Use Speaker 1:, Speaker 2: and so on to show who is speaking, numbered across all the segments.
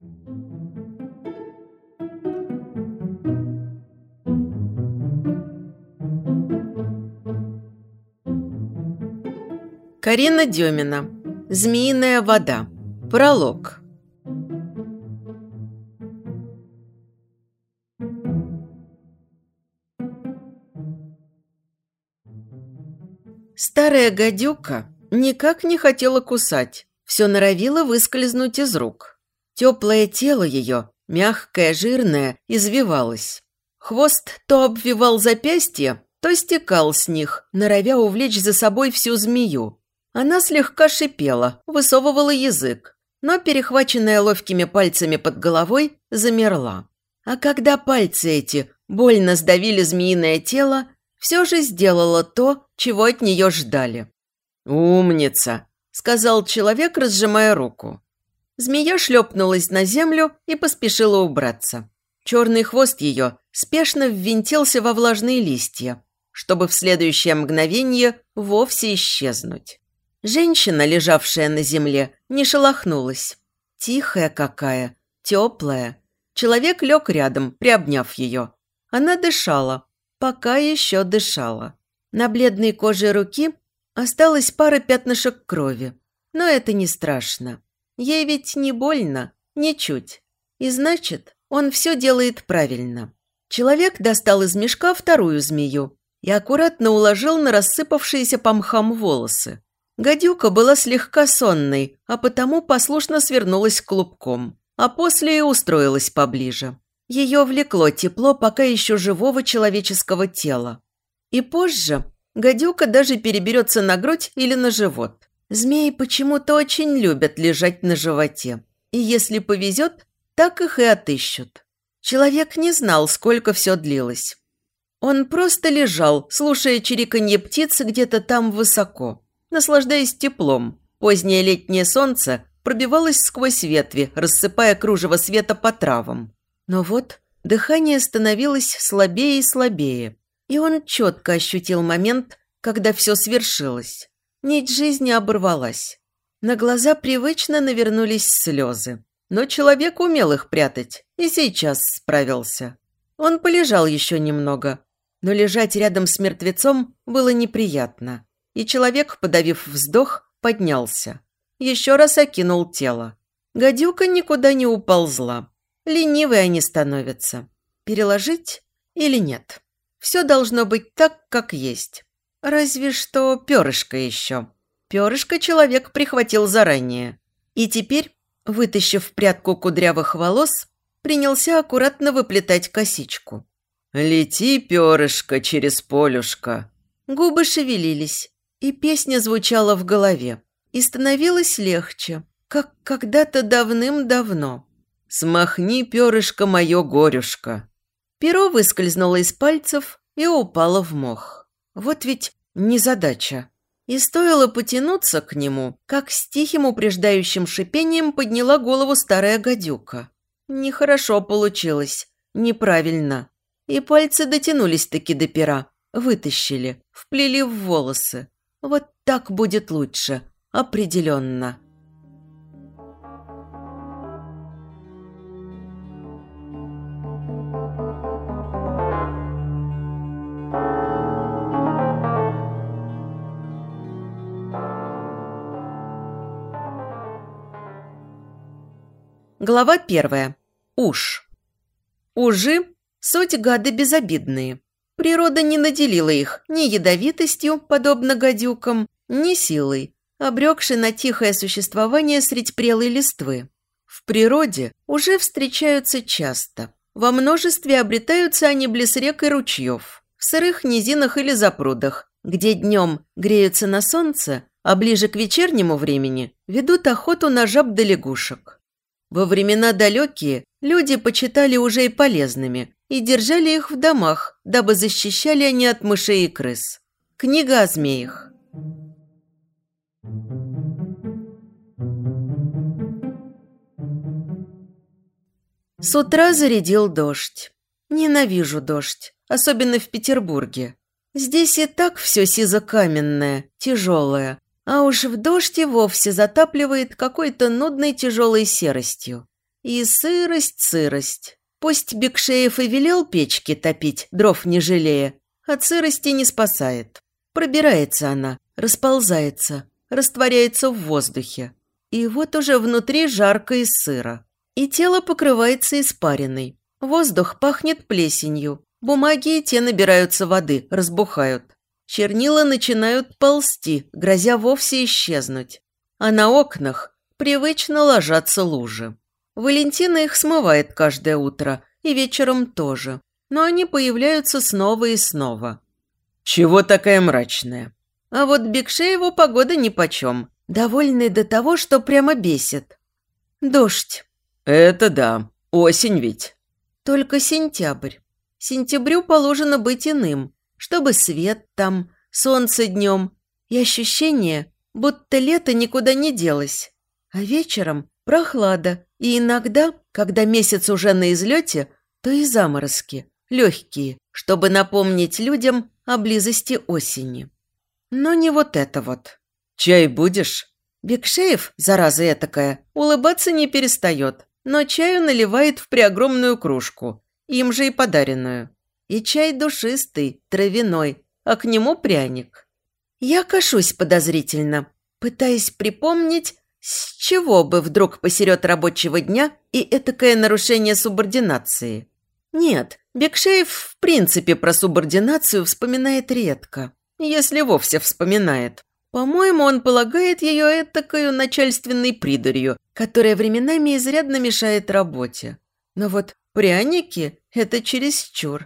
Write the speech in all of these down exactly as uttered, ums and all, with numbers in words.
Speaker 1: Карина Демина. Змеиная вода. Пролог. Старая гадюка никак не хотела кусать, все норовила выскользнуть из рук. Теплое тело ее, мягкое, жирное, извивалось. Хвост то обвивал запястья, то стекал с них, норовя увлечь за собой всю змею. Она слегка шипела, высовывала язык, но, перехваченная ловкими пальцами под головой, замерла. А когда пальцы эти больно сдавили змеиное тело, все же сделала то, чего от нее ждали. «Умница!» – сказал человек, разжимая руку. Змея шлепнулась на землю и поспешила убраться. Черный хвост ее спешно ввинтился во влажные листья, чтобы в следующее мгновение вовсе исчезнуть. Женщина, лежавшая на земле, не шелохнулась. Тихая какая, теплая. Человек лег рядом, приобняв ее. Она дышала, пока еще дышала. На бледной коже руки осталась пара пятнышек крови. Но это не страшно. Ей ведь не больно, ничуть. И значит, он все делает правильно. Человек достал из мешка вторую змею и аккуратно уложил на рассыпавшиеся по мхам волосы. Гадюка была слегка сонной, а потому послушно свернулась клубком, а после и устроилась поближе. Ее влекло тепло пока еще живого человеческого тела. И позже гадюка даже переберется на грудь или на живот. Змеи почему-то очень любят лежать на животе, и если повезет, так их и отыщут. Человек не знал, сколько все длилось. Он просто лежал, слушая чириканье птицы где-то там высоко. Наслаждаясь теплом, позднее летнее солнце пробивалось сквозь ветви, рассыпая кружево света по травам. Но вот дыхание становилось слабее и слабее, и он четко ощутил момент, когда все свершилось. Нить жизни оборвалась. На глаза привычно навернулись слезы, но человек умел их прятать и сейчас справился. Он полежал еще немного, но лежать рядом с мертвецом было неприятно. И человек, подавив вздох, поднялся. Еще раз окинул тело. Гадюка никуда не уползла. Ленивые они становятся. Переложить или нет? Все должно быть так, как есть. Разве что перышко еще. Перышко человек прихватил заранее. И теперь, вытащив прядку кудрявых волос, принялся аккуратно выплетать косичку. «Лети, перышко, через полюшко». Губы шевелились. И песня звучала в голове. И становилось легче, как когда-то давным-давно. «Смахни, перышко, мое горюшко». Перо выскользнуло из пальцев и упало в мох. Вот ведь незадача. И стоило потянуться к нему, как с тихим упреждающим шипением подняла голову старая гадюка. Нехорошо получилось, неправильно. И пальцы дотянулись-таки до пера, вытащили, вплели в волосы. Вот так будет лучше, определенно. Глава первая. Уж. Ужи – суть гады безобидные. Природа не наделила их ни ядовитостью, подобно гадюкам, ни силой, обрекшей на тихое существование средь прелой листвы. В природе уже встречаются часто. Во множестве обретаются они близ рек и ручьев, в сырых низинах или запрудах, где днем греются на солнце, а ближе к вечернему времени ведут охоту на жаб да лягушек. Во времена далекие люди почитали ужей полезными и держали их в домах, дабы защищали они от мышей и крыс. Книга о змеях. С утра зарядил дождь. Ненавижу дождь, особенно в Петербурге. Здесь и так все сизо-каменное, тяжелое, а уж в дождь и вовсе затапливает какой-то нудной тяжелой серостью. И сырость, сырость. Пусть Бекшеев и велел печки топить, дров не жалея, от сырости не спасает. Пробирается она, расползается, растворяется в воздухе. И вот уже внутри жарко и сыро. И тело покрывается испариной. Воздух пахнет плесенью. Бумаги и те набираются воды, разбухают. Чернила начинают ползти, грозя вовсе исчезнуть. А на окнах привычно ложатся лужи. Валентина их смывает каждое утро, и вечером тоже. Но они появляются снова и снова.
Speaker 2: «Чего такая мрачная?»
Speaker 1: А вот Бекшееву погода нипочем. Довольный до того, что прямо бесит. Дождь.
Speaker 2: «Это да. Осень ведь».
Speaker 1: Только сентябрь. Сентябрю положено быть иным, чтобы свет там, солнце днем и ощущение, будто лето никуда не делось. А вечером прохлада, и иногда, когда месяц уже на излете, то и заморозки, легкие, чтобы напомнить людям о близости осени. Но не вот это вот.
Speaker 2: «Чай будешь?»
Speaker 1: Бекшеев, зараза этакая, улыбаться не перестает, но чаю наливает в преогромную кружку, им же и подаренную. И чай душистый, травяной, а к нему пряник. Я кашусь подозрительно, пытаясь припомнить, с чего бы вдруг посеред рабочего дня и этакое нарушение субординации. Нет, Бекшеев в принципе про субординацию вспоминает редко, если вовсе вспоминает. По-моему, он полагает ее этакою начальственной придурью, которая временами изрядно мешает работе. Но вот пряники – это чересчур.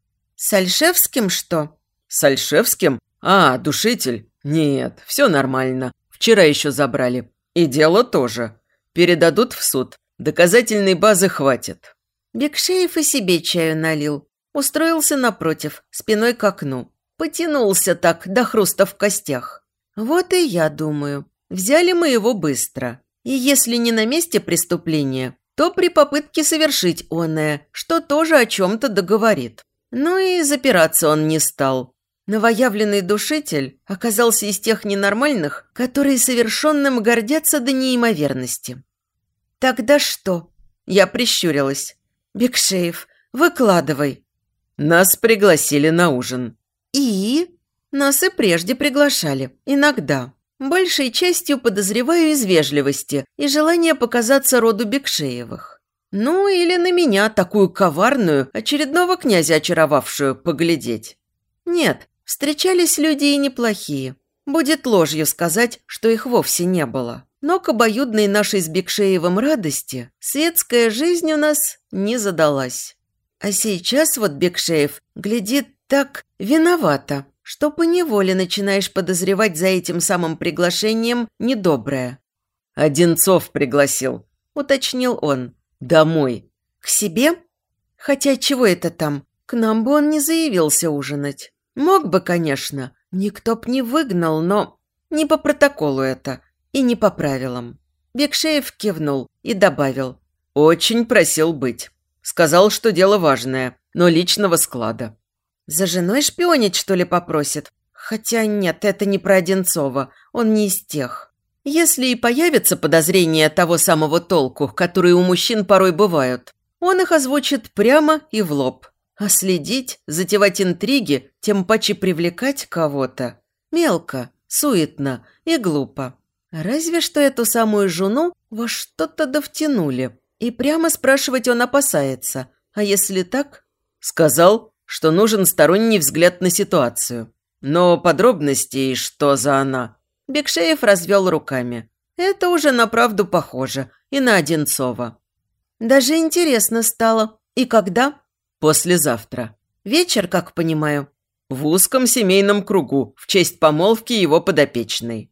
Speaker 1: С Альшевским что?
Speaker 2: «С Альшевским? А, душитель? Нет, все нормально. Вчера еще забрали. И дело тоже. Передадут в суд. Доказательной базы хватит».
Speaker 1: Бекшеев и себе чаю налил. Устроился напротив, спиной к окну. Потянулся так до хруста в костях. Вот и я думаю, взяли мы его быстро. И если не на месте преступления, то при попытке совершить оное, что тоже о чем-то договорит. Ну и запираться он не стал. Новоявленный душитель оказался из тех ненормальных, которые совершенным гордятся до неимоверности. «Тогда что?» Я прищурилась. «Бекшеев, выкладывай».
Speaker 2: «Нас пригласили на ужин».
Speaker 1: «И?» Нас и прежде приглашали, иногда. Большей частью подозреваю из вежливости и желания показаться роду Бекшеевых. Ну, или на меня, такую коварную, очередного князя очаровавшую, поглядеть. Нет, встречались люди и неплохие. Будет ложью сказать, что их вовсе не было. Но к обоюдной нашей с Бекшеевым радости светская жизнь у нас не задалась. А сейчас вот Бекшеев глядит так виновато, что поневоле начинаешь подозревать за этим самым приглашением недоброе.
Speaker 2: «Одинцов пригласил», –
Speaker 1: уточнил он.
Speaker 2: «Домой».
Speaker 1: «К себе? Хотя чего это там? К нам бы он не заявился ужинать. Мог бы, конечно, никто б не выгнал, но не по протоколу это и не по правилам». Бекшеев кивнул и добавил.
Speaker 2: «Очень просил быть. Сказал, что дело важное, но личного склада».
Speaker 1: «За женой шпионить, что ли, попросит? Хотя нет, это не про Одинцова, он не из тех. Если и появятся подозрения того самого толку, которые у мужчин порой бывают, он их озвучит прямо и в лоб. А следить, затевать интриги, тем паче привлекать кого-то – мелко, суетно и глупо. Разве что эту самую жену во что-то довтянули. И прямо спрашивать он опасается. А если так?
Speaker 2: Сказал, что нужен сторонний взгляд на ситуацию. Но подробностей, что за она...
Speaker 1: Бекшеев развел руками. Это уже на правду похоже. И на Одинцова. Даже интересно стало. И когда?
Speaker 2: Послезавтра.
Speaker 1: Вечер, как понимаю.
Speaker 2: В узком семейном кругу, в честь помолвки его подопечной.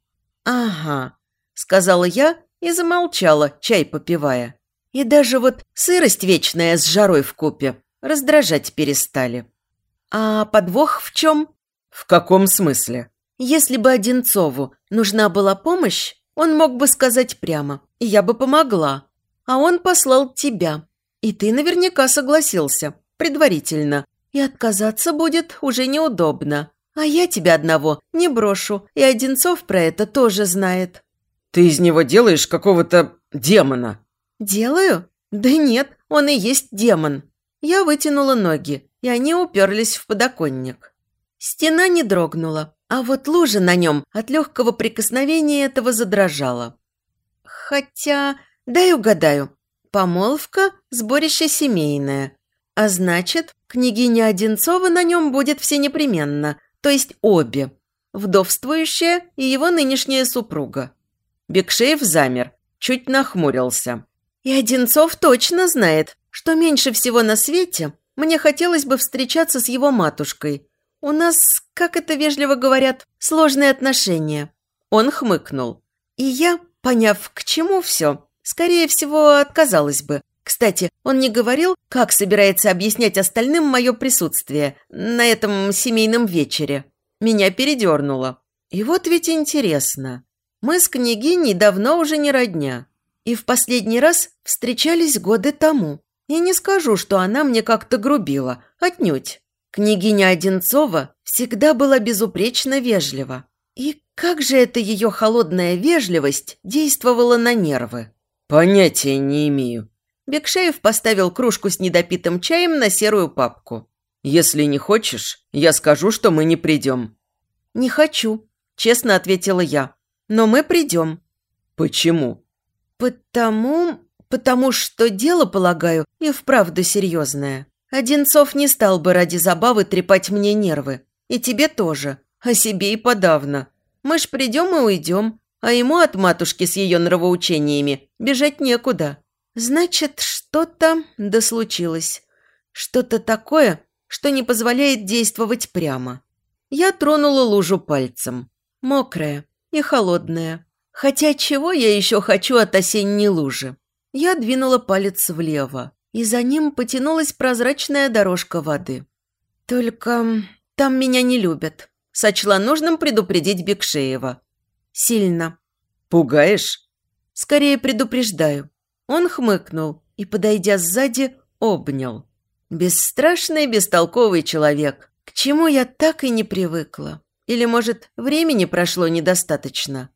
Speaker 1: Ага, сказала я и замолчала, чай попивая. И даже вот сырость вечная с жарой вкупе раздражать перестали. А подвох в чем?
Speaker 2: В каком смысле?
Speaker 1: Если бы Одинцову нужна была помощь, он мог бы сказать прямо, и я бы помогла. А он послал тебя. И ты наверняка согласился, предварительно. И отказаться будет уже неудобно. А я тебя одного не брошу, и Одинцов про это тоже знает.
Speaker 2: Ты из него делаешь какого-то демона.
Speaker 1: Делаю? Да нет, он и есть демон. Я вытянула ноги, и они уперлись в подоконник. Стена не дрогнула, а вот лужа на нем от легкого прикосновения этого задрожала. Хотя, дай угадаю, помолвка – сборище семейное. А значит, княгиня Одинцова на нем будет всенепременно, то есть обе. Вдовствующая и его нынешняя супруга. Бекшеев замер, чуть нахмурился. И Одинцов точно знает, что меньше всего на свете мне хотелось бы встречаться с его матушкой. У нас, как это вежливо говорят, сложные отношения. Он хмыкнул. И я, поняв, к чему все, скорее всего, отказалась бы. Кстати, он не говорил, как собирается объяснять остальным мое присутствие на этом семейном вечере. Меня передернуло. И вот ведь интересно. Мы с княгиней давно уже не родня. И в последний раз встречались годы тому. И не скажу, что она мне как-то грубила. Отнюдь. Княгиня Одинцова всегда была безупречно вежлива. И как же эта ее холодная вежливость действовала на нервы?
Speaker 2: Понятия не имею.
Speaker 1: Бекшеев поставил кружку с недопитым чаем на серую папку.
Speaker 2: «Если не хочешь, я скажу, что мы не придем».
Speaker 1: «Не хочу», – честно ответила я. «Но мы придем».
Speaker 2: «Почему?»
Speaker 1: «Потому... потому что дело, полагаю, и вправду серьезное. Одинцов не стал бы ради забавы трепать мне нервы. И тебе тоже. О себе и подавно. Мы ж придем и уйдем, а ему от матушки с ее нравоучениями бежать некуда. Значит, что-то да случилось. Что-то такое, что не позволяет действовать прямо. Я тронула лужу пальцем. Мокрая и холодная. Хотя чего я еще хочу от осенней лужи? Я двинула палец влево, и за ним потянулась прозрачная дорожка воды. Только там меня не любят. Сочла нужным предупредить Бекшеева. Сильно.
Speaker 2: «Пугаешь?»
Speaker 1: Скорее предупреждаю. Он хмыкнул и, подойдя сзади, обнял. Бесстрашный, бестолковый человек, к чему я так и не привыкла. Или, может, времени прошло недостаточно?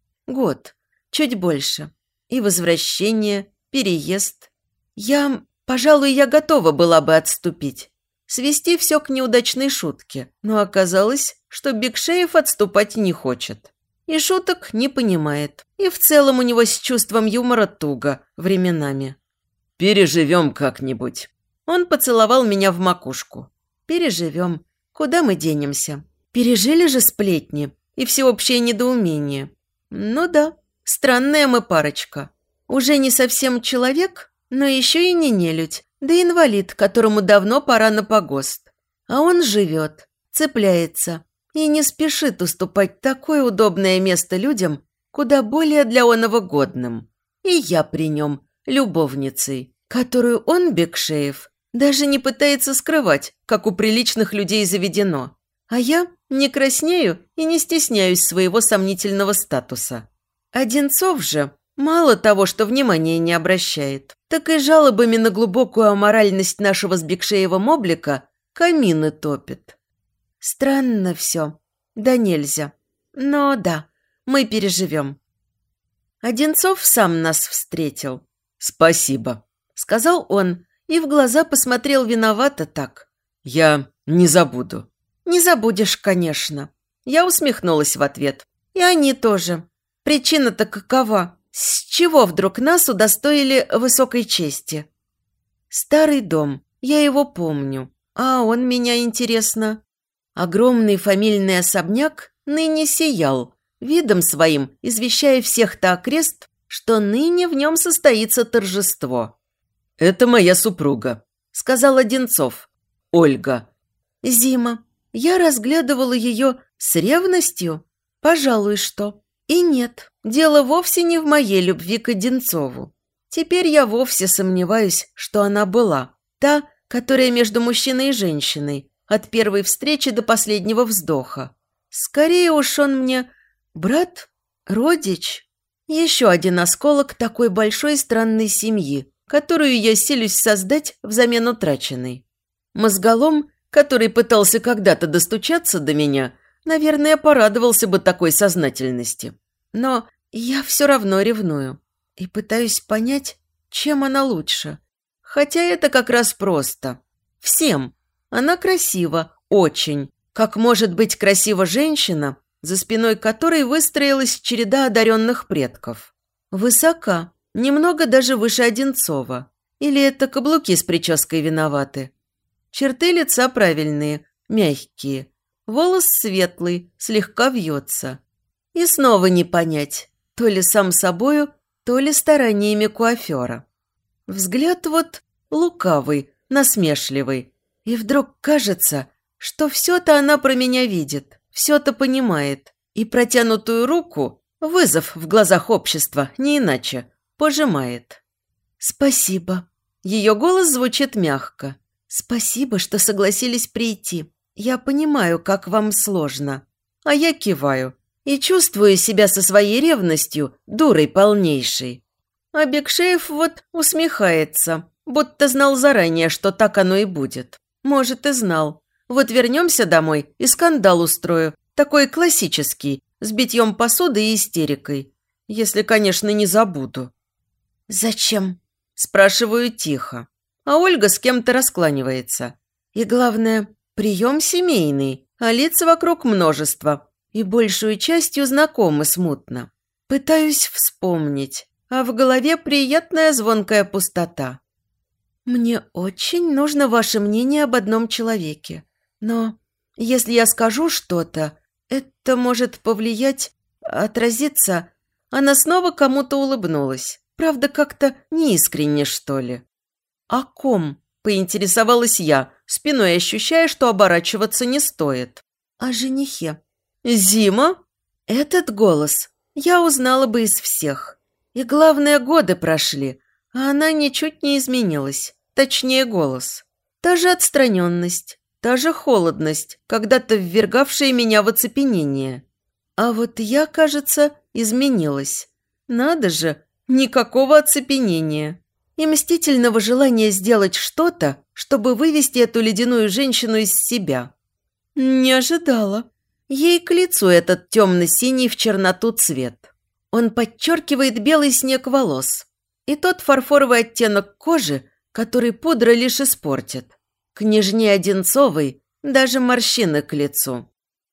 Speaker 1: Год, чуть больше. И возвращение, переезд. Я, пожалуй, я готова была бы отступить. Свести все к неудачной шутке. Но оказалось, что Бекшеев отступать не хочет. И шуток не понимает. И в целом у него с чувством юмора туго временами.
Speaker 2: «Переживем как-нибудь».
Speaker 1: Он поцеловал меня в макушку. «Переживем. Куда мы денемся? Пережили же сплетни и всеобщее недоумение. Ну да, странная мы парочка. Уже не совсем человек, но еще и не нелюдь, да инвалид, которому давно пора на погост. А он живет, цепляется и не спешит уступать такое удобное место людям, куда более для оного годным. И я при нем, любовницей, которую он, Бекшеев, даже не пытается скрывать, как у приличных людей заведено. А я не краснею и не стесняюсь своего сомнительного статуса. Одинцов же мало того, что внимания не обращает, так и жалобами на глубокую аморальность нашего с Бекшеевым облика камины топит. Странно все. Да нельзя. Но да, мы переживем. Одинцов сам нас встретил.
Speaker 2: «Спасибо», –
Speaker 1: сказал он, и в глаза посмотрел виновато так.
Speaker 2: «Я не забуду».
Speaker 1: «Не забудешь, конечно». Я усмехнулась в ответ. И они тоже. Причина-то какова? С чего вдруг нас удостоили высокой чести? Старый дом. Я его помню. А он меня, интересно. Огромный фамильный особняк ныне сиял, видом своим извещая всех-то окрест, что ныне в нем состоится торжество.
Speaker 2: «Это моя супруга»,
Speaker 1: – сказал Одинцов.
Speaker 2: «Ольга».
Speaker 1: Зима. Я разглядывала ее с ревностью. Пожалуй, что. И нет, дело вовсе не в моей любви к Одинцову. Теперь я вовсе сомневаюсь, что она была. Та, которая между мужчиной и женщиной, от первой встречи до последнего вздоха. Скорее уж он мне брат, родич. Еще один осколок такой большой странной семьи, которую я силюсь создать взамен утраченной. Мозголом, который пытался когда-то достучаться до меня, наверное, порадовался бы такой сознательности. Но я все равно ревную и пытаюсь понять, Чем она лучше? Хотя это как раз просто. Всем. Она красива, очень. Как может быть красива женщина, за спиной которой выстроилась череда одаренных предков? Высока, немного даже выше Одинцова. Или это каблуки с прической виноваты? Черты лица правильные, мягкие. Волос светлый, слегка вьется. И снова не понять, то ли сам собою, то ли стараниями куафера. Взгляд вот лукавый, насмешливый. И вдруг кажется, что все-то она про меня видит, все-то понимает. И протянутую руку, вызов в глазах общества, не иначе, пожимает. «Спасибо». Ее голос звучит мягко. «Спасибо, что согласились прийти. Я понимаю, как вам сложно». А я киваю и чувствую себя со своей ревностью дурой полнейшей. А Бекшеев вот усмехается, будто знал заранее, что так оно и будет. Может, и знал. Вот вернемся домой и скандал устрою, такой классический, с битьем посуды и истерикой. Если, конечно, не забуду. «Зачем?» – спрашиваю тихо. А Ольга с кем-то раскланивается. И главное, прием семейный, а лиц вокруг множество. И большую частью знакомы смутно. Пытаюсь вспомнить, а в голове приятная звонкая пустота. «Мне очень нужно ваше мнение об одном человеке. Но если я скажу что-то, это может повлиять, отразиться...» Она снова кому-то улыбнулась. Правда, как-то неискренне, что ли. «О ком?» – поинтересовалась я, спиной ощущая, что оборачиваться не стоит. «О женихе». «Зима?» Этот голос я узнала бы из всех. И главное, годы прошли, а она ничуть не изменилась. Точнее, голос. Та же отстраненность, та же холодность, когда-то ввергавшая меня в оцепенение. А вот я, кажется, изменилась. Надо же, никакого оцепенения. И мстительного желания сделать что-то, чтобы вывести эту ледяную женщину из себя. Не ожидала. Ей к лицу этот темно-синий в черноту цвет. Он подчеркивает белый снег волос и тот фарфоровый оттенок кожи, который пудра лишь испортит. Княжне Одинцовой даже морщины к лицу.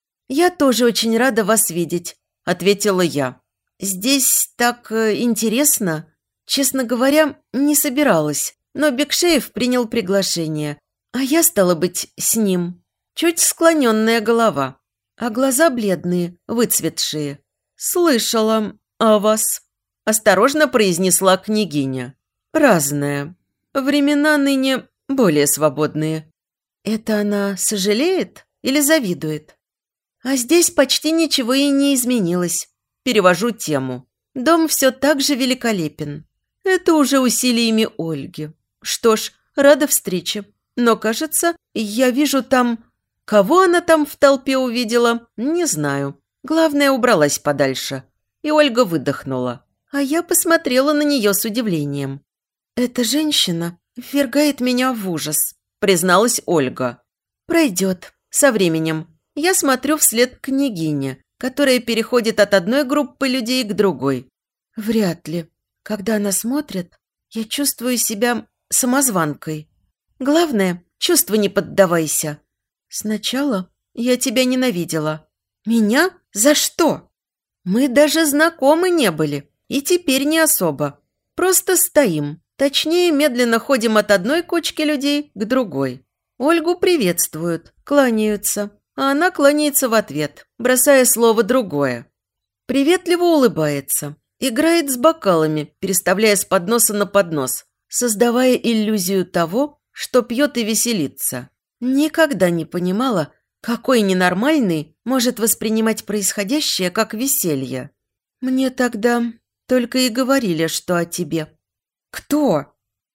Speaker 1: «Я тоже очень рада вас видеть», – ответила я. «Здесь так интересно. Честно говоря, не собиралась, но Бекшеев принял приглашение, а я, стала быть, с ним. Чуть склоненная голова, а глаза бледные, выцветшие. Слышала о вас», – осторожно произнесла княгиня. «Разное. Времена ныне более свободные». «Это она сожалеет или завидует?» «А здесь почти ничего и не изменилось». Перевожу тему. Дом все так же великолепен. Это уже усилиями Ольги. Что ж, рада встрече. Но, кажется, я вижу там... Кого она там в толпе увидела, не знаю. Главное, убралась подальше. И Ольга выдохнула. А я посмотрела на нее с удивлением. «Эта женщина ввергает меня в ужас», призналась Ольга. «Пройдет. Со временем. Я смотрю вслед княгине, которая переходит от одной группы людей к другой. Вряд ли. Когда она смотрит, я чувствую себя самозванкой. Главное, чувству не поддавайся. Сначала я тебя ненавидела. Меня? За что? Мы даже знакомы не были, и теперь не особо. Просто стоим. Точнее, медленно ходим от одной кучки людей к другой. Ольгу приветствуют, кланяются, а она кланяется в ответ, бросая слово другое. Приветливо улыбается, играет с бокалами, переставляя с подноса на поднос, создавая иллюзию того, что пьет и веселится. Никогда не понимала, какой ненормальный может воспринимать происходящее как веселье. Мне тогда только и говорили, что о тебе. Кто?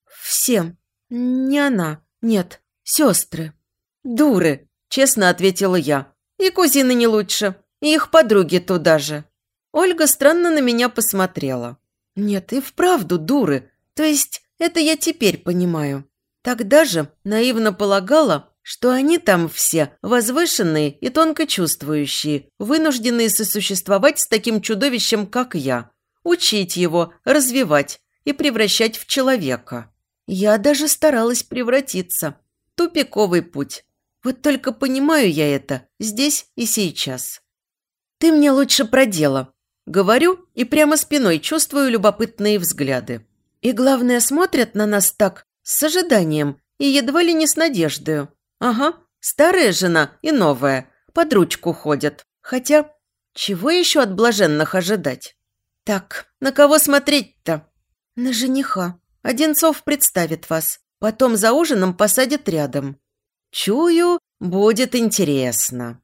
Speaker 1: Всем. Не она. Нет, сестры. Дуры. Честно ответила я. И кузины не лучше, и их подруги туда же. Ольга странно на меня посмотрела. Нет, и вправду дуры. То есть это я теперь понимаю. Тогда же наивно полагала, что они там все возвышенные и тонко чувствующие, вынужденные сосуществовать с таким чудовищем, как я. Учить его, развивать, и превращать в человека. Я даже старалась превратиться. Тупиковый путь. Вот только понимаю я это здесь и сейчас. Ты мне лучше про дело. Говорю и прямо спиной чувствую любопытные взгляды. И главное, смотрят на нас так, с ожиданием и едва ли не с надеждой. Ага, старая жена и новая, под ручку ходят. Хотя, чего еще от блаженных ожидать? Так, на кого смотреть-то? На жениха. Одинцов представит вас. Потом за ужином посадит рядом. Чую, будет интересно.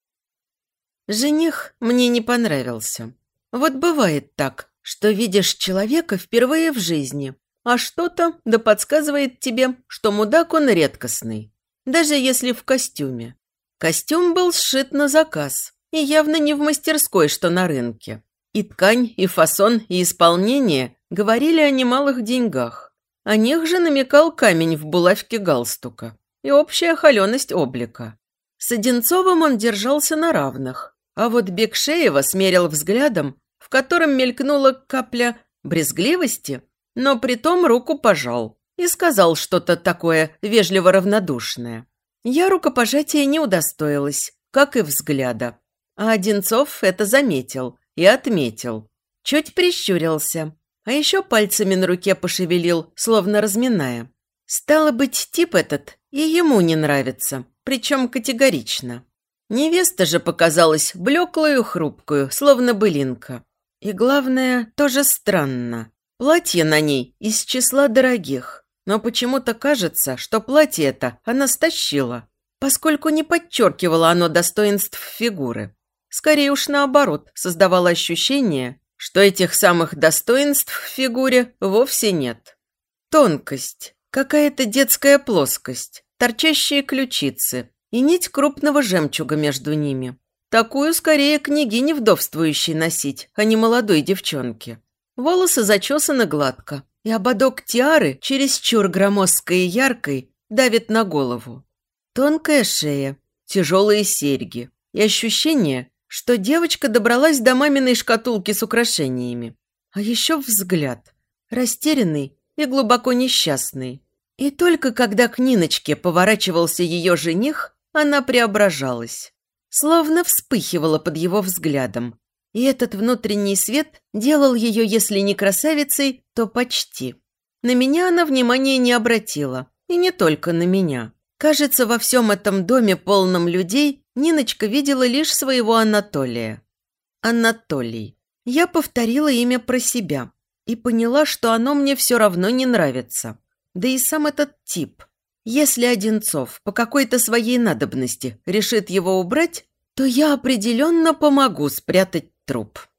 Speaker 1: Жених мне не понравился. Вот бывает так, что видишь человека впервые в жизни, а что-то да подсказывает тебе, что мудак он редкостный, даже если в костюме. Костюм был сшит на заказ, и явно не в мастерской, что на рынке. И ткань, и фасон, и исполнение говорили о немалых деньгах. О них же намекал камень в булавке галстука и общая холеность облика. С Одинцовым он держался на равных, а вот Бекшеева смерил взглядом, в котором мелькнула капля брезгливости, но притом руку пожал и сказал что-то такое вежливо равнодушное. Я рукопожатия не удостоилась, как и взгляда. А Одинцов это заметил и отметил. Чуть прищурился, а еще пальцами на руке пошевелил, словно разминая. Стало быть, тип этот и ему не нравится, причем категорично. Невеста же показалась блеклую, хрупкую, словно былинка. И главное, тоже странно. Платье на ней из числа дорогих, но почему-то кажется, что платье это она стащила, поскольку не подчеркивало оно достоинств фигуры. Скорее уж наоборот, создавало ощущение, что этих самых достоинств в фигуре вовсе нет. Тонкость, какая-то детская плоскость, торчащие ключицы и нить крупного жемчуга между ними. Такую скорее княгине вдовствующей носить, а не молодой девчонке. Волосы зачесаны гладко, и ободок тиары, чересчур громоздкой и яркой, давит на голову. Тонкая шея, тяжелые серьги и ощущение, что девочка добралась до маминой шкатулки с украшениями. А еще взгляд, растерянный и глубоко несчастный. И только когда к Ниночке поворачивался ее жених, она преображалась. Словно вспыхивала под его взглядом. И этот внутренний свет делал ее, если не красавицей, то почти. На меня она внимания не обратила. И не только на меня. Кажется, во всем этом доме, полном людей, Ниночка видела лишь своего Анатолия. Анатолий. Я повторила имя про себя и поняла, что оно мне все равно не нравится. Да и сам этот тип. Если Одинцов по какой-то своей надобности решит его убрать, то я определенно помогу спрятать труп.